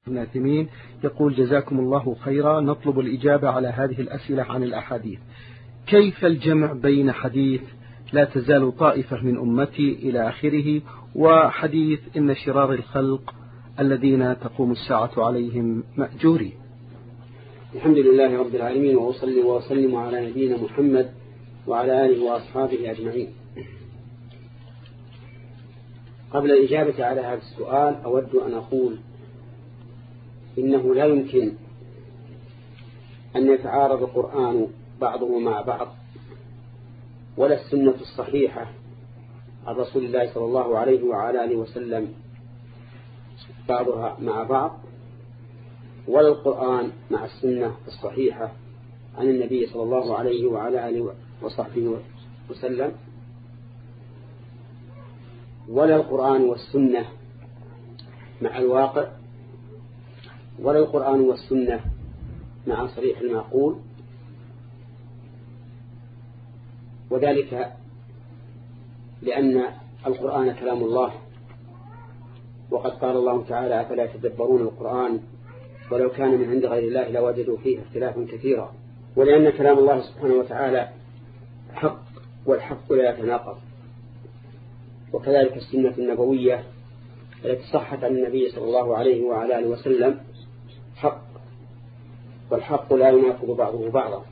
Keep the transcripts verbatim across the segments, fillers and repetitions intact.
ابن عثيمين يقول: جزاكم الله خيرا، نطلب الإجابة على هذه الأسئلة عن الأحاديث. كيف الجمع بين حديث لا تزال طائفة من أمتي إلى آخره وحديث إن شرار الخلق الذين تقوم الساعة عليهم مأجورين؟ الحمد لله رب العالمين، وأصلي وأسلم على نبينا محمد وعلى آله وأصحابه أجمعين. قبل الإجابة على هذا السؤال أود أن أقول إنه لا يمكن أن يتعارض القرآن بعضه مع بعض، ولا السنة الصحيحة عن رسول الله صلى الله عليه وعلى آله وسلم بعضها مع بعض، ولا القرآن مع السنة الصحيحة عن النبي صلى الله عليه وعلى آله وصحبه وسلم، ولا القرآن والسنة مع الواقع، ولا القرآن والسنة مع صريح المعقول. وذلك لأن القرآن كلام الله، وقد قال الله تعالى: أفلا يتدبرون القرآن ولو كان من عند غير الله لوجدوا فيه اختلافا كثيرا. ولأن كلام الله سبحانه وتعالى حق، والحق لا يتناقض. وكذلك السنة النبوية التي صحت عن النبي صلى الله عليه وعلى آله وسلم حق، والحق لا يناقض بعضه بعضا.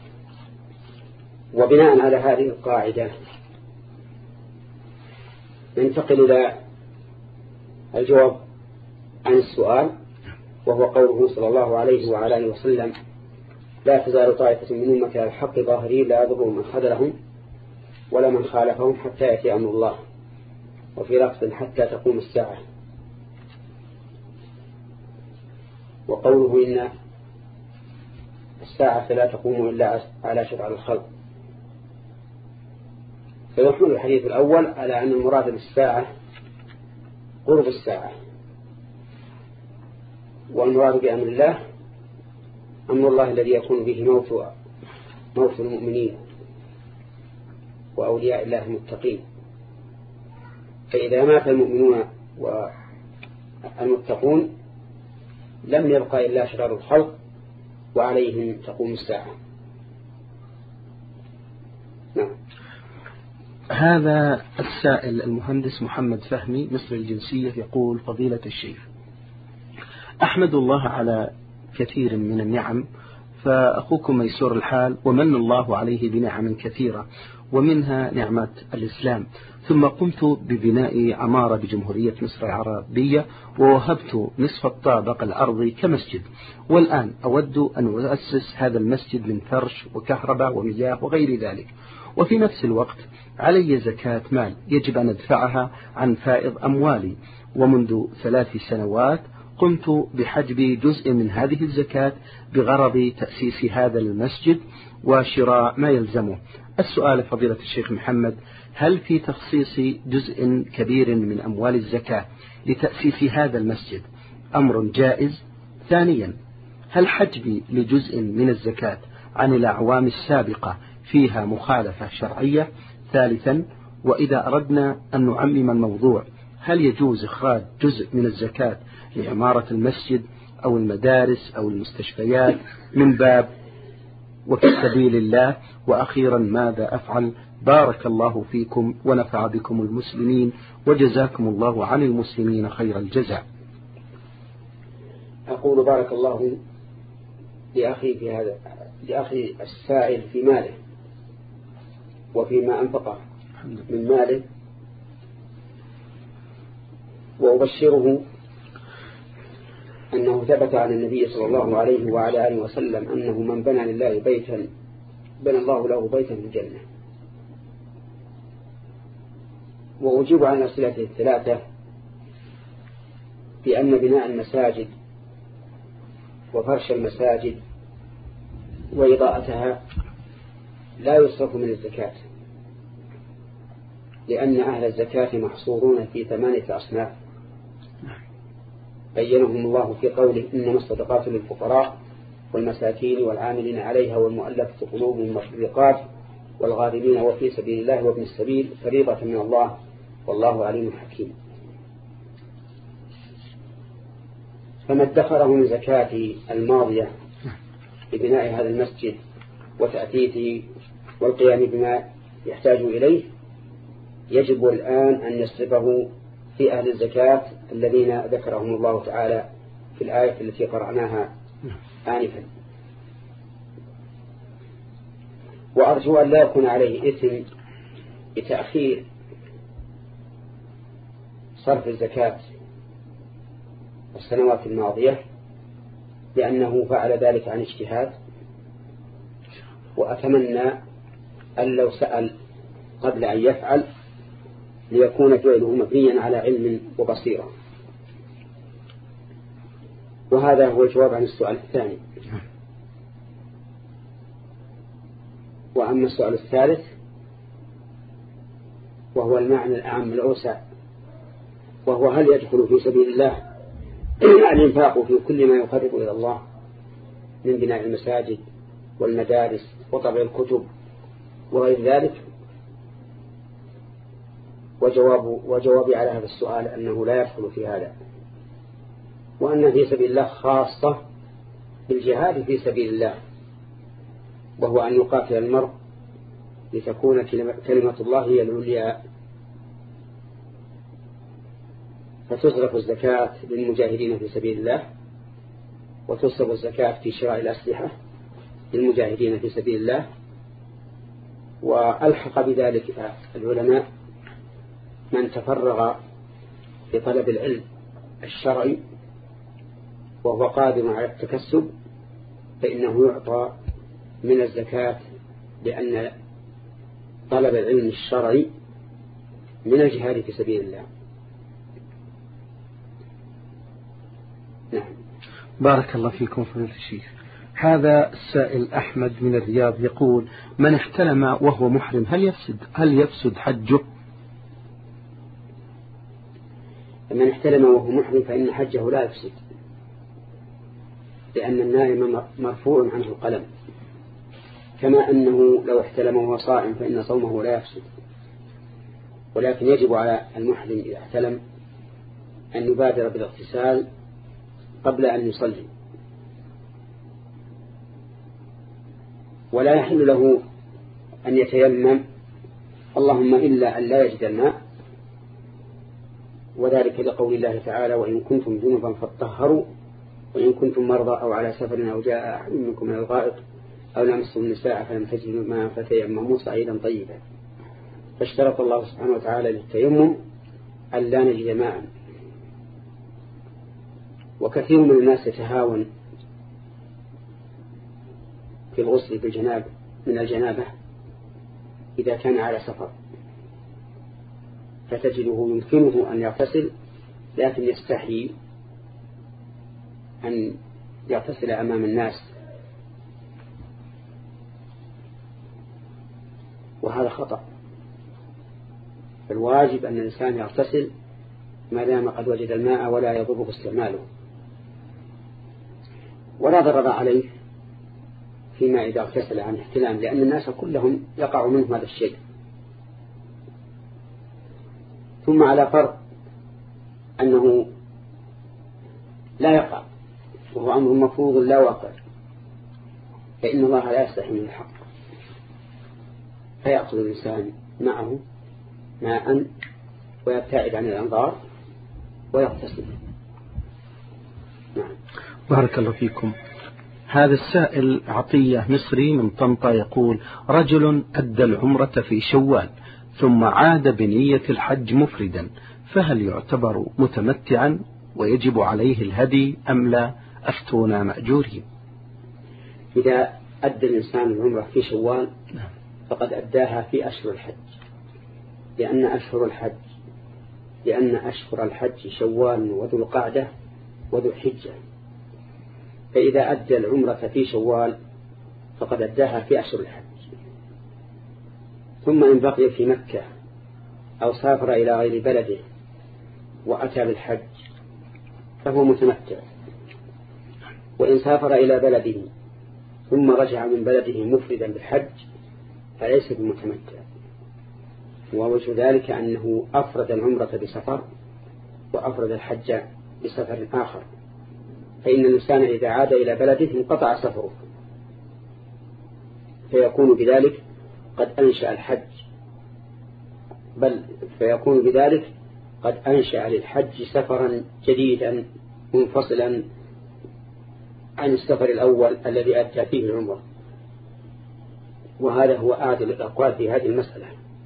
وبناء على هذه القاعدة ننتقل إلى الجواب عن السؤال، وهو قوله صلى الله عليه وعلى آله وسلم: لا تزال طائفة من أمتي على الحق ظاهرين لا يضرهم من خذلهم ولا من خالفهم حتى يأتي أمر الله، وفي لفظ حتى تقوم الساعة. وقوله إن الساعة لا تقوم إلا على شرار الخلق، فيحمل الحديث الأول على أن المراد بالساعة قرب الساعة، والمراد بأمر الله أمر الله الذي يكون به موت موت المؤمنين وأولياء الله المتقين. فإذا مات المؤمنون والمتقون لم يبقى إلا شرار الخلق، وعليهم تقوم الساعة. نعم. هذا السائل المهندس محمد فهمي مصري الجنسية يقول: فضيلة الشيخ، أحمد الله على كثير من النعم، فأخوكم ميسور الحال ومن الله عليه بنعم كثيرة، ومنها نعمة الإسلام. ثم قمت ببناء عمارة بجمهورية مصر العربية، ووهبت نصف الطابق الأرضي كمسجد، والآن أود أن أؤسس هذا المسجد من فرش وكهرباء ومياه وغير ذلك، وفي نفس الوقت علي زكاة مال يجب أن أدفعها عن فائض أموالي، ومنذ ثلاث سنوات قمت بحجب جزء من هذه الزكاة بغرض تأسيس هذا المسجد وشراء ما يلزمه. السؤال فضيلة الشيخ محمد: هل في تخصيص جزء كبير من أموال الزكاة لتأسيس هذا المسجد أمر جائز؟ ثانيا، هل حجبي لجزء من الزكاة عن الأعوام السابقة فيها مخالفة شرعية؟ ثالثا، وإذا أردنا أن نعمم الموضوع، هل يجوز إخراج جزء من الزكاة لعمارة المسجد أو المدارس أو المستشفيات من باب وفي سبيل الله؟ وأخيرا، ماذا أفعل؟ بارك الله فيكم ونفع بكم المسلمين، وجزاكم الله عن المسلمين خير الجزاء. أقول بارك الله لأخي في هذا لأخي السائل في ماله وفيما أنفقه من ماله، وأبشره أنه ثبت عن النبي صلى الله عليه وعلى آله وسلم أنه من بنى لله بيتا بنى الله له بيتا في الجنة. وأجيب عن أسئلته الثلاثة بأن بناء المساجد وفرش المساجد وإضاءتها لا يصرف من الزكاة، لأن أهل الزكاة محصورون في ثمانية أصناف بينهم الله في قوله: إنما الصدقات للفقراء والمساكين والعاملين عليها والمؤلفة قلوبهم وفي الرقاب والغارمين وفي سبيل الله وابن السبيل فريضة من الله والله عليم حكيم. فما ادخره من زكاة الماضية لبناء هذا المسجد وتأثيثه والقيام بما يحتاج إليه يجب الآن أن يصرفه في أهل الزكاة الذين ذكرهم الله تعالى في الآية التي قرأناها آنفا. وأرجو أن لا يكون عليه إثم بتأخير صرف الزكاة السنوات الماضية، لأنه فعل ذلك عن اجتهاد، وأتمنى أن لو سأل قبل أن يفعل ليكون فعله مبنيا على علم وبصيرة. وهذا هو الجواب عن السؤال الثاني. وأما السؤال الثالث وهو المعنى الأعم الأوسع، وهو هل يدخل في سبيل الله الإنفاق في كل ما يقرب إلى الله من بناء المساجد والمدارس وطبع الكتب وغير ذلك؟ وجواب وجوابي على هذا السؤال أنه لا يدخل في هذا، وأن في سبيل الله خاصة بالجهاد في سبيل الله، وهو أن يقاتل المرء لتكون كلمة الله هي العليا. فتصرف الزكاة للمجاهدين في سبيل الله، وتصرف الزكاة في شراء الأسلحة للمجاهدين في سبيل الله. وألحق بذلك العلماء من تفرغ لطلب العلم الشرعي وهو قادم على التكسب فإنه يعطى من الزكاة، لأن طلب العلم الشرعي من الجهاد في سبيل الله. نعم. بارك الله فيكم فضيلة الشيخ. هذا السائل أحمد من الرياض يقول: من احتلم وهو محرم هل يفسد هل يفسد حجه؟ من احتلم وهو محرم فإن حجه لا يفسد، لأن النائم مرفوع عنه القلم، كما أنه لو احتلم وهو صائم فإن صومه لا يفسد. ولكن يجب على المحرم إذا احتلم أن يبادر بالاغتسال قبل أن يصلي، ولا يحل له أن يتيمم اللهم إلا أن لا يجد الماء، وذلك لقول الله تعالى: وإن كنتم جنبا فاطهروا وإن كنتم مرضى أو على سفر أو جاء أحد منكم من الغائط أو لمستم النساء فلم تجدوا ماء فتيمموا صعيدا طيبا. فاشترط الله سبحانه وتعالى للتيمم أن لا نجد ماء. وكثير من الناس يتهاون في الغسل بالجناب من الجنابة إذا كان على سفر، فتجده يمكنه أن يغتسل لكن يستحي أن يغتسل أمام الناس، وهذا خطأ. الواجب أن الإنسان يغتسل ما دام قد وجد الماء ولا يضره استعماله، ولا ضرر عليه فيما إذا اغتسل عن احتلام، لأن الناس كلهم يقع منهم هذا الشيء. ثم على فرض أنه لا يقع وهو أمر مفروض لا واقع، فإن الله لا يستحي من الحق، فيأخذ الإنسان معه ماء ويبتعد عن الأنظار ويغتسل. نعم. بارك الله فيكم. هذا السائل عطية مصري من طنطا يقول: رجل أدى العمرة في شوال ثم عاد بنية الحج مفردا، فهل يعتبر متمتعا ويجب عليه الهدي أم لا؟ أفتونا مأجورين. إذا أدى الإنسان العمرة في شوال فقد أداها في أشهر الحج، لأن أشهر الحج لأن أشهر الحج شوال وذو القعدة وذو الحجة، فإذا أدى العمرة في شوال فقد أداها في أشهر الحج. ثم إن بقي في مكة أو سافر إلى غير بلده وأتى بالحج فهو متمتع، وإن سافر إلى بلده ثم رجع من بلده مفردا بالحج فليس بمتمتع. ووجه ذلك أنه أفرد العمرة بسفر وأفرد الحج بسفر آخر، فإن الإنسان إذا عاد إلى بلده انقطع سفره، فيكون بذلك قد أنشأ الحج، بل فيكون بذلك قد أنشأ للحج سفرا جديدا منفصلا عن السفر الأول الذي أتى فيه العمرة. وهذا هو أعدل الأقوال في هذه المسألة.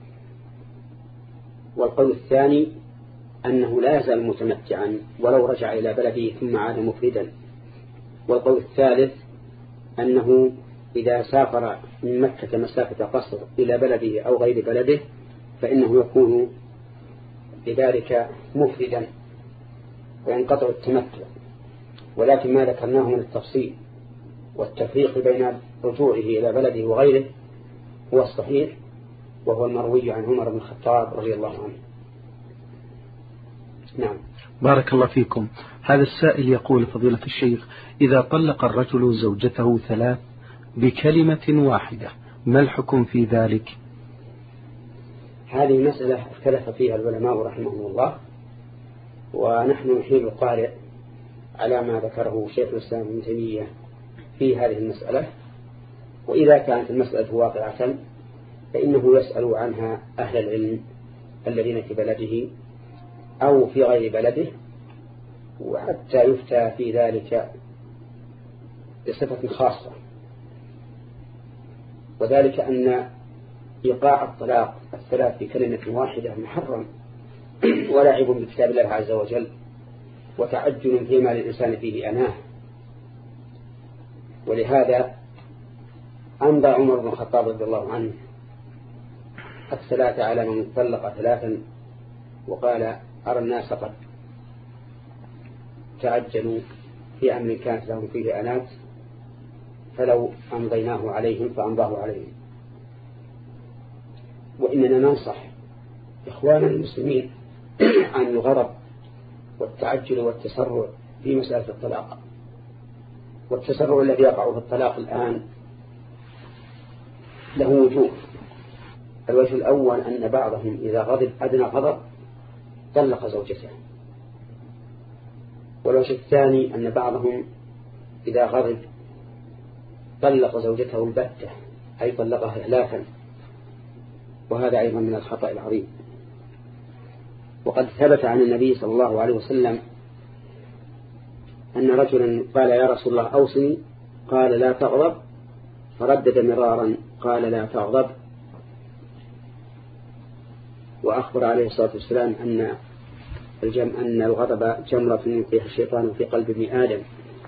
والقول الثاني أنه لا يزال متمتعا ولو رجع إلى بلده ثم عاد مفردا. والقول الثالث أنه إذا سافر من مكة مسافة قصر إلى بلده أو غير بلده فإنه يكون بذلك مفردا وينقطع التمتع. ولكن ما ذكرناه من التفصيل والتفريق بين رجوعه إلى بلده وغيره هو الصحيح، وهو المروي عن عمر بن الخطاب رضي الله عنه. نعم. بارك الله فيكم. هذا السائل يقول فضيلة الشيخ: إذا طلق الرجل زوجته ثلاث بكلمة واحدة ما الحكم في ذلك؟ هذه مسألة اختلف فيها العلماء رحمهم الله، ونحن نحيل القارئ على ما ذكره شيخ الإسلام ابن تيمية في هذه المسألة. وإذا كانت المسألة واقعة فإنه يسأل عنها أهل العلم الذين في بلده أو في غير بلده، وحتى يفتى في ذلك بصفة خاصة، وذلك أن إيقاع الطلاق الثلاث بكلمة واحدة محرم ولعب بكتاب الله عز وجل وتعجل فيما للإنسان فيه أناه. ولهذا أمضى عمر بن الخطاب رضي الله عنه الثلاثة على من طلق ثلاثا، وقال: أرى الناس قد تعجلوا في أمر كانت لهم فيه أنات فلو أمضيناه عليهم فأمضاه عليهم. وإننا ننصح إخواننا المسلمين عن الغضب والتعجل والتسرع في مسألة الطلاق. والتسرع الذي يقع في الطلاق الآن له وجوه. الوجه الأول أن بعضهم إذا غضب أدنى غضب طلق زوجته. والوجه الثاني أن بعضهم إذا غضب طلق زوجته البتة، أي طلقها إهلاكا، وهذا أيضا من الخطأ العظيم. وقد ثبت عن النبي صلى الله عليه وسلم أن رجلا قال: يا رسول الله أوصني، قال: لا تغضب، فردد مرارا قال: لا تغضب. وأخبر عليه الصلاة والسلام أن الجم أن الغضب جمرة يلقيها الشيطان في قلب ابن آدم.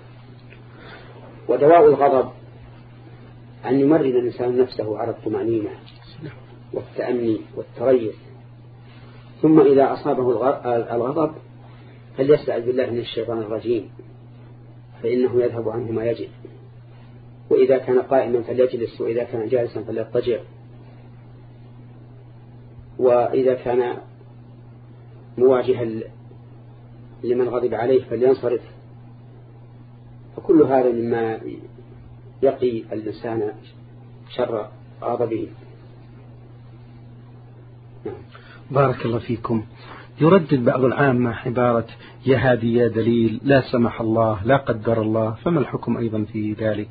ودواء الغضب أن يمرن الإنسان نفسه على الطمأنينة والتأني والتريث، ثم إذا أصابه الغضب فليستعذ بالله من الشيطان الرجيم فإنه يذهب عنه ما يجب. وإذا كان قائما فليجلس، وإذا كان جالسا فليضطجع، وإذا كان مواجها لمن غضب عليه فلينصرف. فكل هذا مما يقي الإنسان شر غضبه. بارك الله فيكم. يردد بعض العامة عبارة يا هادي يا دليل، لا سمح الله، لا قدر الله، فما الحكم أيضا في ذلك؟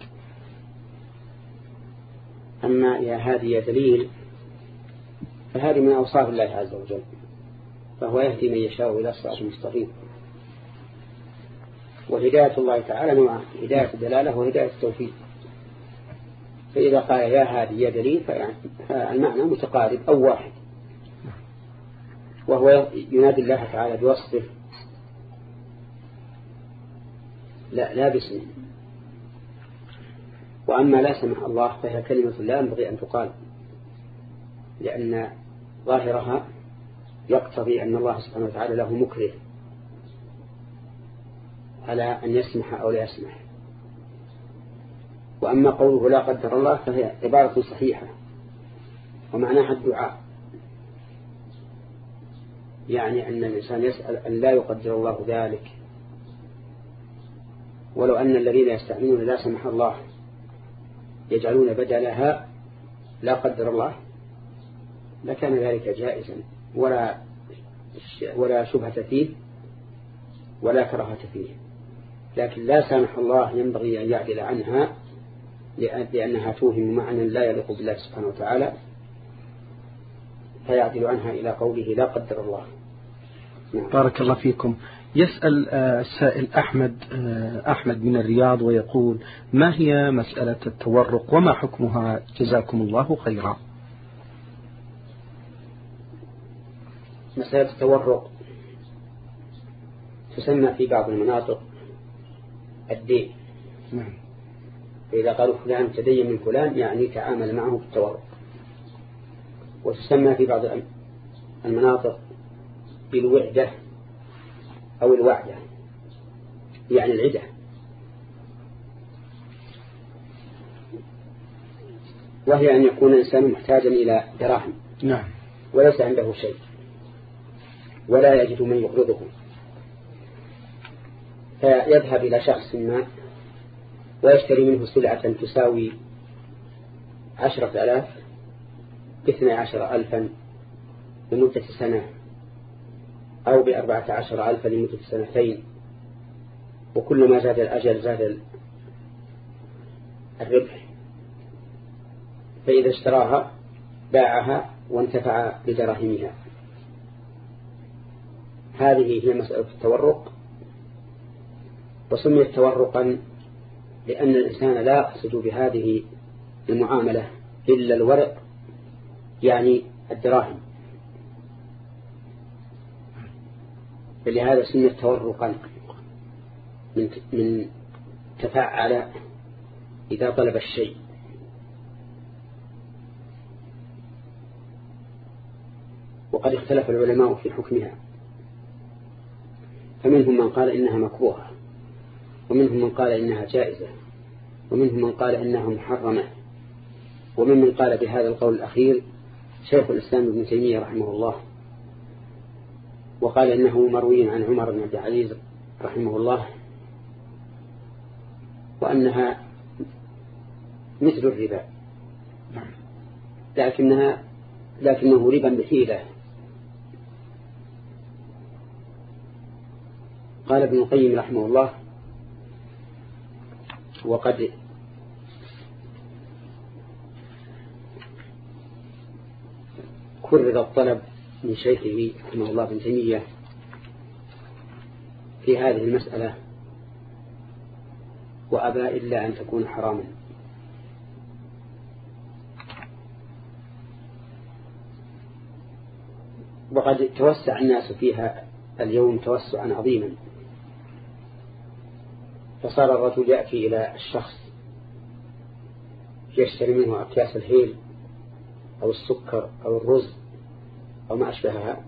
أما يا هادي يا دليل فهذه من أوصاف الله عز وجل، فهو يهدي من يشاء إلى الصراط المستقيم. وهداية الله تعالى نوعان: هداية الدلالة وهداية التوفيق. فإذا قال يا هادي يا دليل فالمعنى متقارب أو واحد، وهو ينادي الله تعالى بوصفه لا, لا باسمه. وأما لا سمح الله فهي كلمة لا ينبغي أن تقال، لأن ظاهرها يقتضي أن الله سبحانه وتعالى له مكره على أن يسمح أو لا يسمح. وأما قوله لا قدر الله فهي عبارة صحيحة ومعناها الدعاء، يعني أن الإنسان يسأل أن لا يقدر الله ذلك. ولو أن الذين يستعملون لا سمح الله يجعلون بدلها لا قدر الله لكان ذلك جائزا ولا ولا شبهة فيه ولا كراهة فيه. لكن لا سامح الله ينبغي أن يعدل عنها لأنها توهم معنى لا يليق بالله سبحانه وتعالى، فيعدل عنها إلى قوله لا قدر الله. نعم. بارك الله فيكم. يسأل السائل أحمد أحمد من الرياض ويقول: ما هي مسألة التورق وما حكمها جزاكم الله خيرا؟ مسألة التورق تسمى في بعض المناطق الدين. نعم. فإذا قالوا فلان تدين من فلان يعني تعامل معه بالتورق. وتسمى في بعض المناطق بالوعدة أو الوعدة، يعني العدة. وهي أن يكون الإنسان محتاجا إلى دراهم نعم وليس عنده شيء ولا يجد من يقرضه، فيذهب إلى شخص ما ويشتري منه سلعة تساوي عشرة ألاف باثنى عشر ألفا لمدة سنة، أو بأربعة عشر ألفا لمدة سنتين، وكلما زاد الأجل زاد الربح. فإذا اشتراها باعها وانتفع بدراهمها. هذه هي مسألة التورق، وسميت تورقا لأن الإنسان لا يقصد بهذه المعاملة إلا الورق، يعني الدراهم، فلهذا سميت تورقا من من تفعل إذا طلب الشيء. وقد اختلف العلماء في حكمها، فمنهم من قال إنها مكروهة، ومنهم من قال إنها جائزة، ومنهم من قال إنها محرمة، ومن من قال بهذا القول الأخير شيخ الإسلام ابن تيمية رحمه الله، وقال إنه مروي عن عمر بن عبد العزيز رحمه الله، وأنها مثل الربا لكنها لكنه ربا بحيلة. قال ابن القيم رحمه الله: وقد كرر الطلب من شيخه رحمه الله ابن تيمية في هذه المسألة وأبى إلا أن تكون حراما. وقد توسع الناس فيها اليوم توسعا عظيما، فصار الرجل يأتي إلى الشخص يشتري منه أكياس الهيل أو السكر أو الرز أو ما أشبهها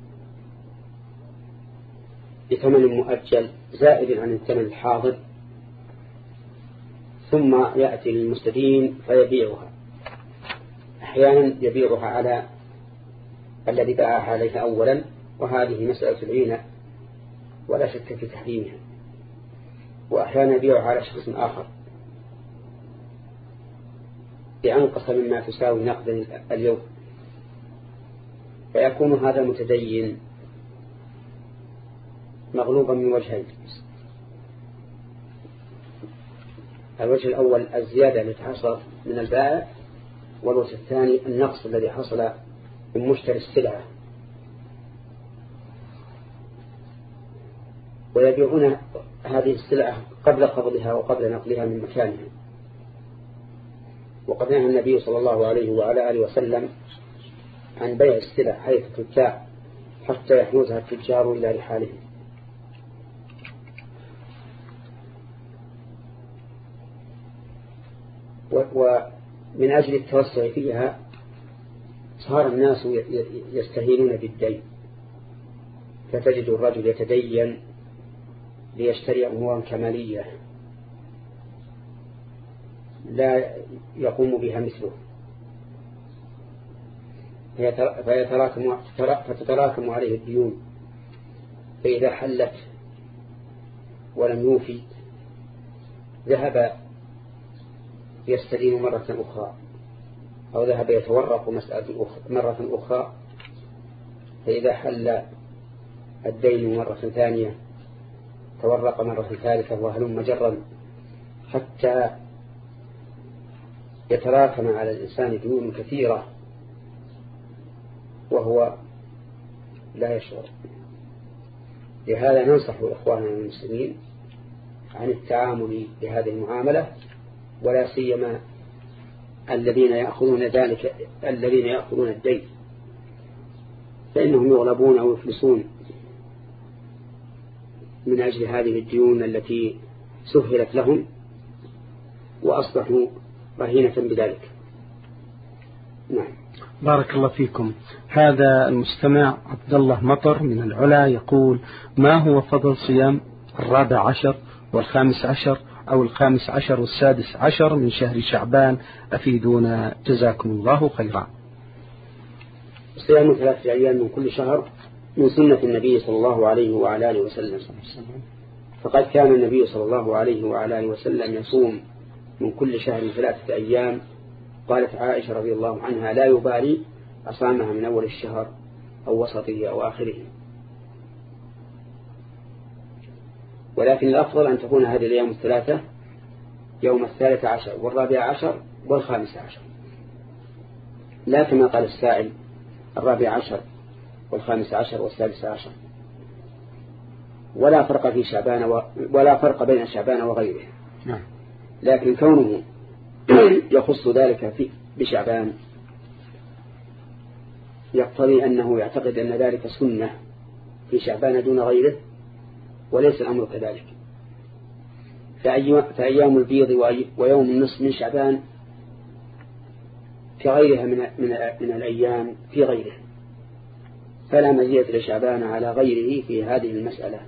بثمن مؤجل زائد عن الثمن الحاضر، ثم يأتي للمستدين فيبيعها. أحيانا يبيعها على الذي باعها عليه أولا، وهذه مسألة العينة ولا شك في تحريمها. وأحيانا يبيعها على شخص آخر بأنقص مما تساوي نقدا اليوم، فيكون هذا المتدين مغلوبا من وجهين: الوجه الأول الزيادة التي حصلت من البائع، والوجه الثاني النقص الذي حصل من مشتري السلعة. ويبيعون هذه السلعة قبل قبضها وقبل نقلها من مكانها. وقد نهى النبي صلى الله عليه وعلى آله وسلم عن بيع السلع حيث تبتاع حتى يحوزها التجار إلى رحالهم. ومن أجل التوسع فيها صار الناس يستهينون بالدين، فتجد الرجل يتدين ليشتري أمورا كمالية لا يقوم بها مثله، فيتراكم فتتراكم عليه الديون، فإذا حلت ولم يوفي ذهب يستدين مرة أخرى، أو ذهب يتورق مسألة مرة أخرى، فإذا حل الدين مرة ثانية تورق مرة ثالثة وهلم جرا حتى يتراكم على الإنسان ديون كثيرة وهو لا يشعر. لهذا ننصح إخواننا المسلمين عن التعامل بهذه المعاملة، ولا سيما الذين يأخذون ذلك الذين يأخذون الدين، فإنهم يغلبون أو يفلسون من أجل هذه الديون التي سهلت لهم وأصبحوا رهينة بذلك. نعم. بارك الله فيكم. هذا المستمع عبد الله مطر من العلا يقول: ما هو فضل صيام الرابع عشر والخامس عشر أو الخامس عشر والسادس عشر من شهر شعبان؟ أفيدونا جزاكم الله خيرا. صيام ثلاثة أيام من كل شهر من سنة النبي صلى الله عليه وعلى آله وسلم، فقد كان النبي صلى الله عليه وعلى آله وسلم يصوم من كل شهر ثلاثة أيام. قالت عائشة رضي الله عنها: لا يبالي أصامها من أول الشهر أو وسطه أو آخره. ولكن الأفضل أن تكون هذه الأيام الثلاثة يوم الثالث عشر والرابع عشر والخامس عشر، لا كما قال السائل الرابع عشر والخامس عشر والسادس عشر. ولا فرق في شعبان و... ولا فرق بين شعبان وغيره. نعم. لكن كونه يخص ذلك في بشعبان يقتضي أنه يعتقد أن ذلك سنة في شعبان دون غيره، وليس الأمر كذلك. فأيام البيض ويوم النصف من شعبان كغيرها من, من, من الأيام في غيره، فلا مزية لشعبان على غيره في هذه المسألة.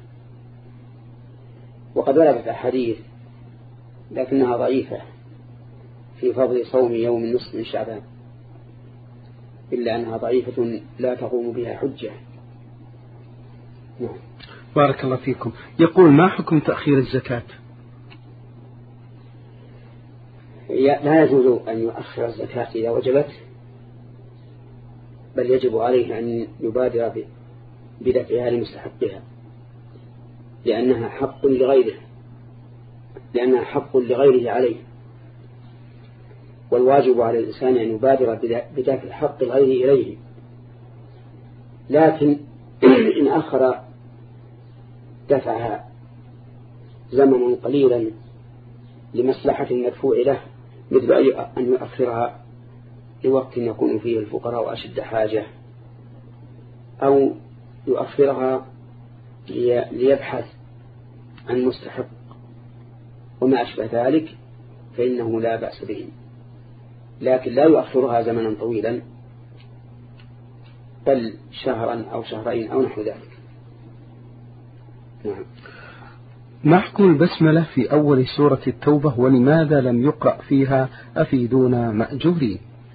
وقد وردت أحاديث لكنها ضعيفة في فضل صوم يوم النصف من شعبان، إلا أنها ضعيفة لا تقوم بها حجة. نعم. بارك الله فيكم. يقول: ما حكم تأخير الزكاة؟ لا يجوز أن يؤخر الزكاة إذا وجبت، بل يجب عليه أن يبادر بدفعها لمستحقها، لأنها حق لغيره لأنها حق لغيره عليه، والواجب على الإنسان أن يبادر بدفع حق الغير إليه. لكن إن أخر دفعها زمنا قليلا لمصلحة مدفوع له، مثل أن يؤخرها لوقت يكون فيه الفقراء أشد حاجة، أو يؤخرها ليبحث عن مستحق وما أشبه ذلك، فإنه لا بأس به. لكن لا يؤخرها زمنا طويلا، بل شهرا أو شهرين أو نحو ذلك. نعم. ما حكم البسملة في أول سورة التوبة، ولماذا لم يقرأ فيها؟ أفيدونا مأجورين.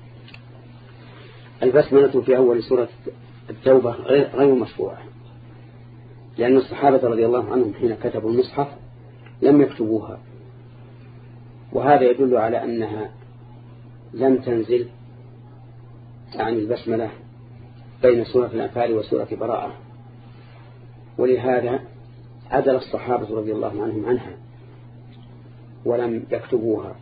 البسملة في أول سورة التوبة غير مشروعة، لأن الصحابة رضي الله عنهم حين كتبوا المصحف لم يكتبوها، وهذا يدل على أنها لم تنزل عن البسملة بين سورة الأنفال وسورة براءة، ولهذا عدل الصحابة رضي الله عنهم عنها ولم يكتبوها.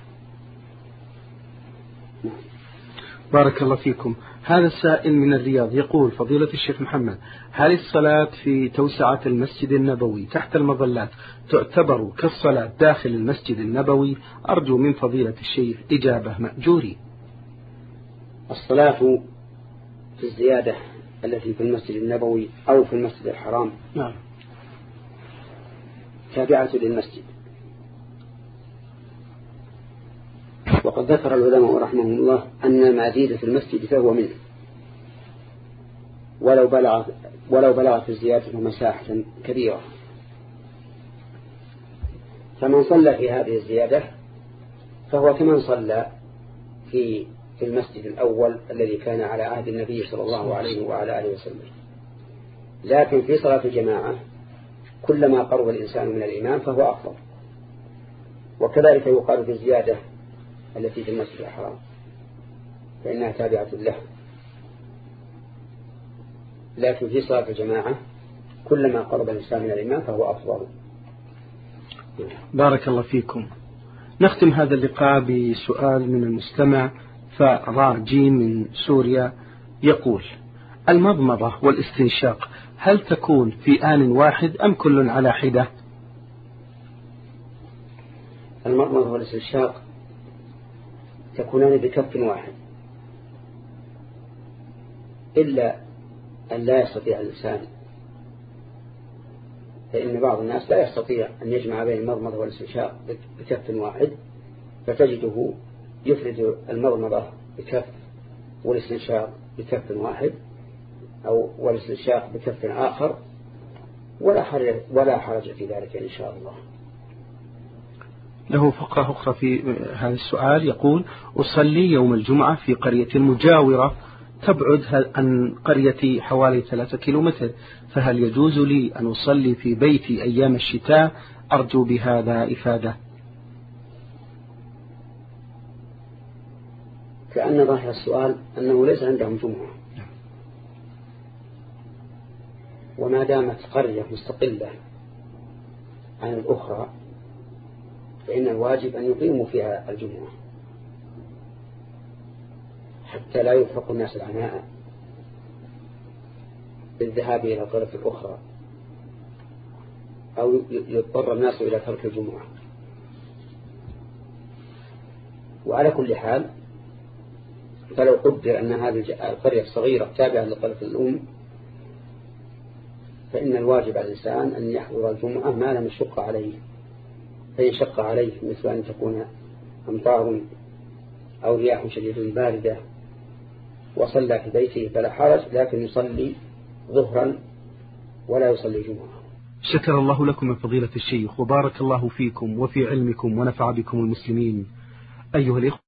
بارك الله فيكم. هذا السائل من الرياض يقول: فضيلة الشيخ محمد، هل الصلاة في توسعة المسجد النبوي تحت المظلات تعتبر كالصلاة داخل المسجد النبوي؟ أرجو من فضيلة الشيخ إجابة مأجوري. الصلاة في الزيادة التي في المسجد النبوي أو في المسجد الحرام نعم تابعة للمسجد، وقد ذكر العلماء رحمهم الله أن ما زيد في المسجد فهو منه، ولو بلغت ولو بلغت الزيادة مساحة كبيرة. فمن صلى في هذه الزيادة فهو كمن صلى في في المسجد الأول الذي كان على عهد النبي صلى الله عليه وعلى آله وسلم. لكن في صلاة الجماعة كلما قرب الإنسان من الإمام فهو أفضل، وكذلك يقال في الزيادة التي في المسجد الحرام فإنها تابعة له. لكن في صلاة الجماعة كلما قرب الإنسان من الإمام فهو أفضل. بارك الله فيكم. نختم هذا اللقاء بسؤال من المستمع فراء جيم من سوريا يقول: المضمضة والاستنشاق هل تكون في آن واحد أم كل على حدة؟ المضمضة والاستنشاق تكونان بكف واحد، إلا أن لا يستطيع الإنسان، فإن بعض الناس لا يستطيع أن يجمع بين المضمضة والاستنشاق بكف واحد، فتجده يفرد المضمضة بكف والاستنشاق بكف واحد، أو والاستنشاق بكف آخر، ولا حرج, ولا حرج في ذلك إن شاء الله. له فقرة أخرى في هذا السؤال يقول: أصلي يوم الجمعة في قرية مجاورة تبعد عن قريتي حوالي ثلاثة كيلومتر، فهل يجوز لي أن أصلي في بيتي أيام الشتاء؟ أرجو بهذا إفادة. كأن ظاهر السؤال أنه ليس عندهم جمعة، وما دامت قرية مستقلة عن الأخرى فإن الواجب أن يقيموا فيها الجمعة حتى لا يفرق الناس العناء بالذهاب إلى القرية الأخرى أو يضطر الناس إلى ترك الجمعة. وعلى كل حال فلو قدر أن هذه القرية الصغيرة تابعة للقرية الأم فإن الواجب على الإنسان أن يحضر الجمعة ما لم يشق عليه، فإن شق عليه مثل أن تكون أمطار أو رياح شديدة باردة وصلى في بيته فلا حرج، لكن يصلي ظهرا ولا يصلي جمعة. شكر الله لكم من فضيلة الشيخ، وبارك الله فيكم وفي علمكم ونفع بكم المسلمين. أيها الإخوة